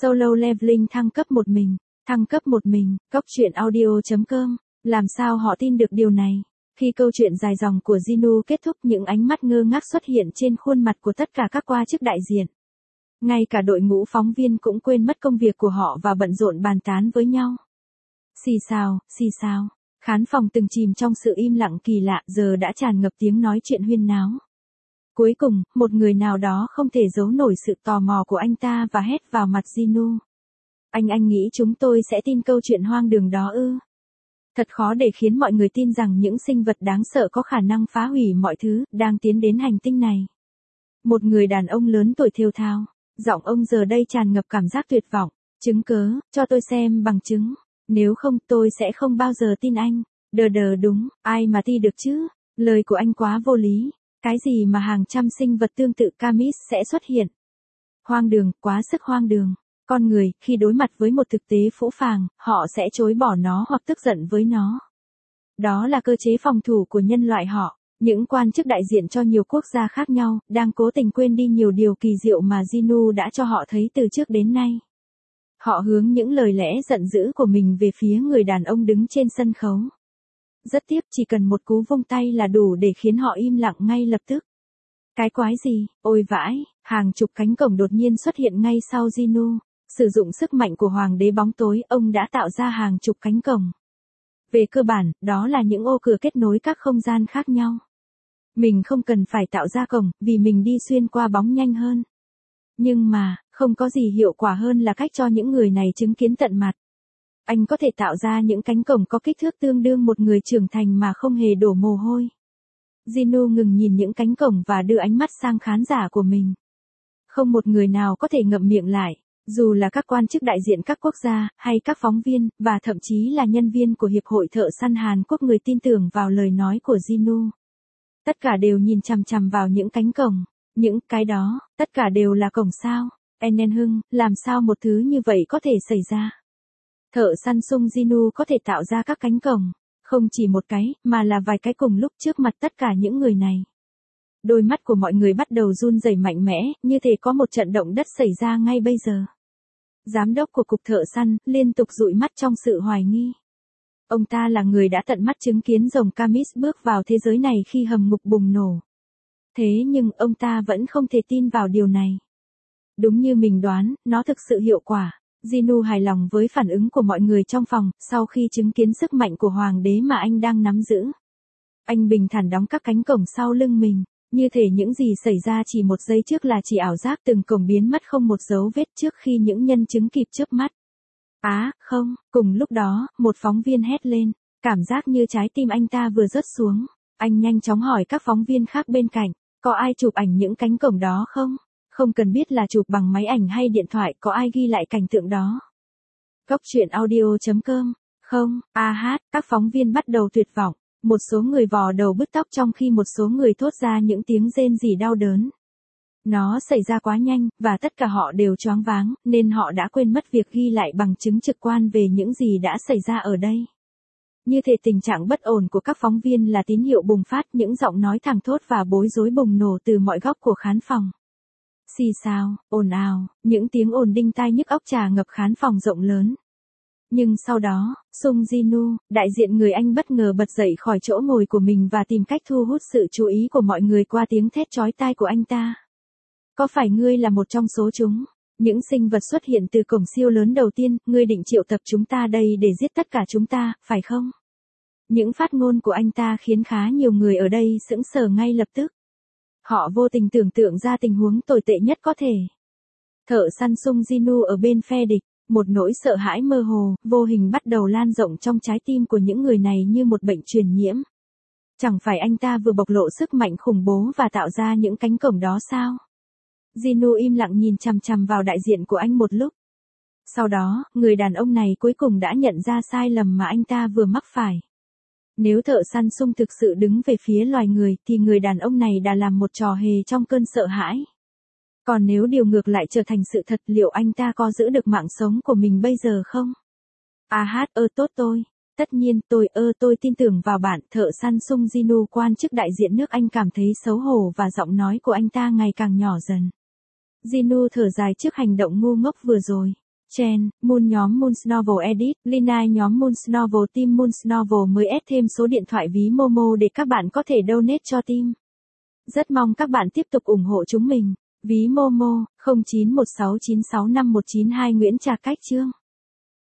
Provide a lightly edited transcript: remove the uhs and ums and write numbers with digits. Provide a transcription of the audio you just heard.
Solo Leveling thăng cấp một mình. Thăng cấp một mình, Cóc truyện audio.com. Làm sao họ tin được điều này? Khi câu chuyện dài dòng của Jinu kết thúc, những ánh mắt ngơ ngác xuất hiện trên khuôn mặt của tất cả các quan chức đại diện. Ngay cả đội ngũ phóng viên cũng quên mất công việc của họ và bận rộn bàn tán với nhau. Xì xào, xì xào. Khán phòng từng chìm trong sự im lặng kỳ lạ giờ đã tràn ngập tiếng nói chuyện huyên náo. Cuối cùng, một người nào đó không thể giấu nổi sự tò mò của anh ta và hét vào mặt Jinu. Anh nghĩ chúng tôi sẽ tin câu chuyện hoang đường đó ư? Thật khó để khiến mọi người tin rằng những sinh vật đáng sợ có khả năng phá hủy mọi thứ, đang tiến đến hành tinh này. Một người đàn ông lớn tuổi thều thào, giọng ông giờ đây tràn ngập cảm giác tuyệt vọng. Chứng cớ, cho tôi xem bằng chứng. Nếu không tôi sẽ không bao giờ tin anh. Đờ đúng, ai mà tin được chứ? Lời của anh quá vô lý. Cái gì mà hàng trăm sinh vật tương tự Camis sẽ xuất hiện? Hoang đường, quá sức hoang đường. Con người, khi đối mặt với một thực tế phũ phàng, họ sẽ chối bỏ nó hoặc tức giận với nó. Đó là cơ chế phòng thủ của nhân loại họ. Những quan chức đại diện cho nhiều quốc gia khác nhau, đang cố tình quên đi nhiều điều kỳ diệu mà Jinu đã cho họ thấy từ trước đến nay. Họ hướng những lời lẽ giận dữ của mình về phía người đàn ông đứng trên sân khấu. Rất tiếc, chỉ cần một cú vung tay là đủ để khiến họ im lặng ngay lập tức. Cái quái gì, ôi vãi, hàng chục cánh cổng đột nhiên xuất hiện ngay sau Jinu. Sử dụng sức mạnh của hoàng đế bóng tối, ông đã tạo ra hàng chục cánh cổng. Về cơ bản, đó là những ô cửa kết nối các không gian khác nhau. Mình không cần phải tạo ra cổng, vì mình đi xuyên qua bóng nhanh hơn. Nhưng mà, không có gì hiệu quả hơn là cách cho những người này chứng kiến tận mặt. Anh có thể tạo ra những cánh cổng có kích thước tương đương một người trưởng thành mà không hề đổ mồ hôi. Jinu ngừng nhìn những cánh cổng và đưa ánh mắt sang khán giả của mình. Không một người nào có thể ngậm miệng lại, dù là các quan chức đại diện các quốc gia, hay các phóng viên, và thậm chí là nhân viên của Hiệp hội Thợ săn Hàn Quốc. Người tin tưởng vào lời nói của Jinu. Tất cả đều nhìn chằm chằm vào những cánh cổng. Những cái đó, tất cả đều là cổng sao? Enen Hưng, làm sao một thứ như vậy có thể xảy ra? Thợ săn Sung Jinu có thể tạo ra các cánh cổng, không chỉ một cái, mà là vài cái cùng lúc trước mặt tất cả những người này. Đôi mắt của mọi người bắt đầu run rẩy mạnh mẽ, như thể có một trận động đất xảy ra ngay bây giờ. Giám đốc của cục thợ săn liên tục dụi mắt trong sự hoài nghi. Ông ta là người đã tận mắt chứng kiến rồng Camis bước vào thế giới này khi hầm ngục bùng nổ. Thế nhưng ông ta vẫn không thể tin vào điều này. Đúng như mình đoán, nó thực sự hiệu quả. Jinu hài lòng với phản ứng của mọi người trong phòng, sau khi chứng kiến sức mạnh của hoàng đế mà anh đang nắm giữ. Anh bình thản đóng các cánh cổng sau lưng mình, như thể những gì xảy ra chỉ một giây trước là chỉ ảo giác. Từng cổng biến mất không một dấu vết trước khi những nhân chứng kịp chớp mắt. Không, cùng lúc đó, một phóng viên hét lên, cảm giác như trái tim anh ta vừa rớt xuống. Anh nhanh chóng hỏi các phóng viên khác bên cạnh, có ai chụp ảnh những cánh cổng đó không? Không cần biết là chụp bằng máy ảnh hay điện thoại, có ai ghi lại cảnh tượng đó? Cóc truyện audio.com. Không, các phóng viên bắt đầu tuyệt vọng. Một số người vò đầu bứt tóc trong khi một số người thốt ra những tiếng rên rỉ đau đớn. Nó xảy ra quá nhanh, và tất cả họ đều choáng váng, nên họ đã quên mất việc ghi lại bằng chứng trực quan về những gì đã xảy ra ở đây. Như thể tình trạng bất ổn của các phóng viên là tín hiệu bùng phát, những giọng nói thảng thốt và bối rối bùng nổ từ mọi góc của khán phòng. Xì xào, ồn ào, những tiếng ồn đinh tai nhức óc trà ngập khán phòng rộng lớn. Nhưng sau đó, Sung Jinu, đại diện người Anh bất ngờ bật dậy khỏi chỗ ngồi của mình và tìm cách thu hút sự chú ý của mọi người qua tiếng thét chói tai của anh ta. Có phải ngươi là một trong số chúng? Những sinh vật xuất hiện từ cổng siêu lớn đầu tiên, ngươi định triệu tập chúng ta đây để giết tất cả chúng ta, phải không? Những phát ngôn của anh ta khiến khá nhiều người ở đây sững sờ ngay lập tức. Họ vô tình tưởng tượng ra tình huống tồi tệ nhất có thể. Thợ săn Sung Jinu ở bên phe địch, một nỗi sợ hãi mơ hồ, vô hình bắt đầu lan rộng trong trái tim của những người này như một bệnh truyền nhiễm. Chẳng phải anh ta vừa bộc lộ sức mạnh khủng bố và tạo ra những cánh cổng đó sao? Jinu im lặng nhìn chằm chằm vào đại diện của anh một lúc. Sau đó, người đàn ông này cuối cùng đã nhận ra sai lầm mà anh ta vừa mắc phải. Nếu thợ săn Sung thực sự đứng về phía loài người thì người đàn ông này đã làm một trò hề trong cơn sợ hãi. Còn nếu điều ngược lại trở thành sự thật, liệu anh ta có giữ được mạng sống của mình bây giờ không? Tốt tôi. Tất nhiên tôi tin tưởng vào bạn. Thợ săn Sung Jinu, quan chức đại diện nước Anh, cảm thấy xấu hổ và giọng nói của anh ta ngày càng nhỏ dần. Jinu thở dài trước hành động ngu ngốc vừa rồi. Chen, Moon nhóm Moon's Novel Edit, Linai nhóm Moon's Novel Team Moon's Novel mới add thêm số điện thoại ví Momo để các bạn có thể donate cho team. Rất mong các bạn tiếp tục ủng hộ chúng mình. Ví Momo, 0916965192 Nguyễn Trà Cách Chương.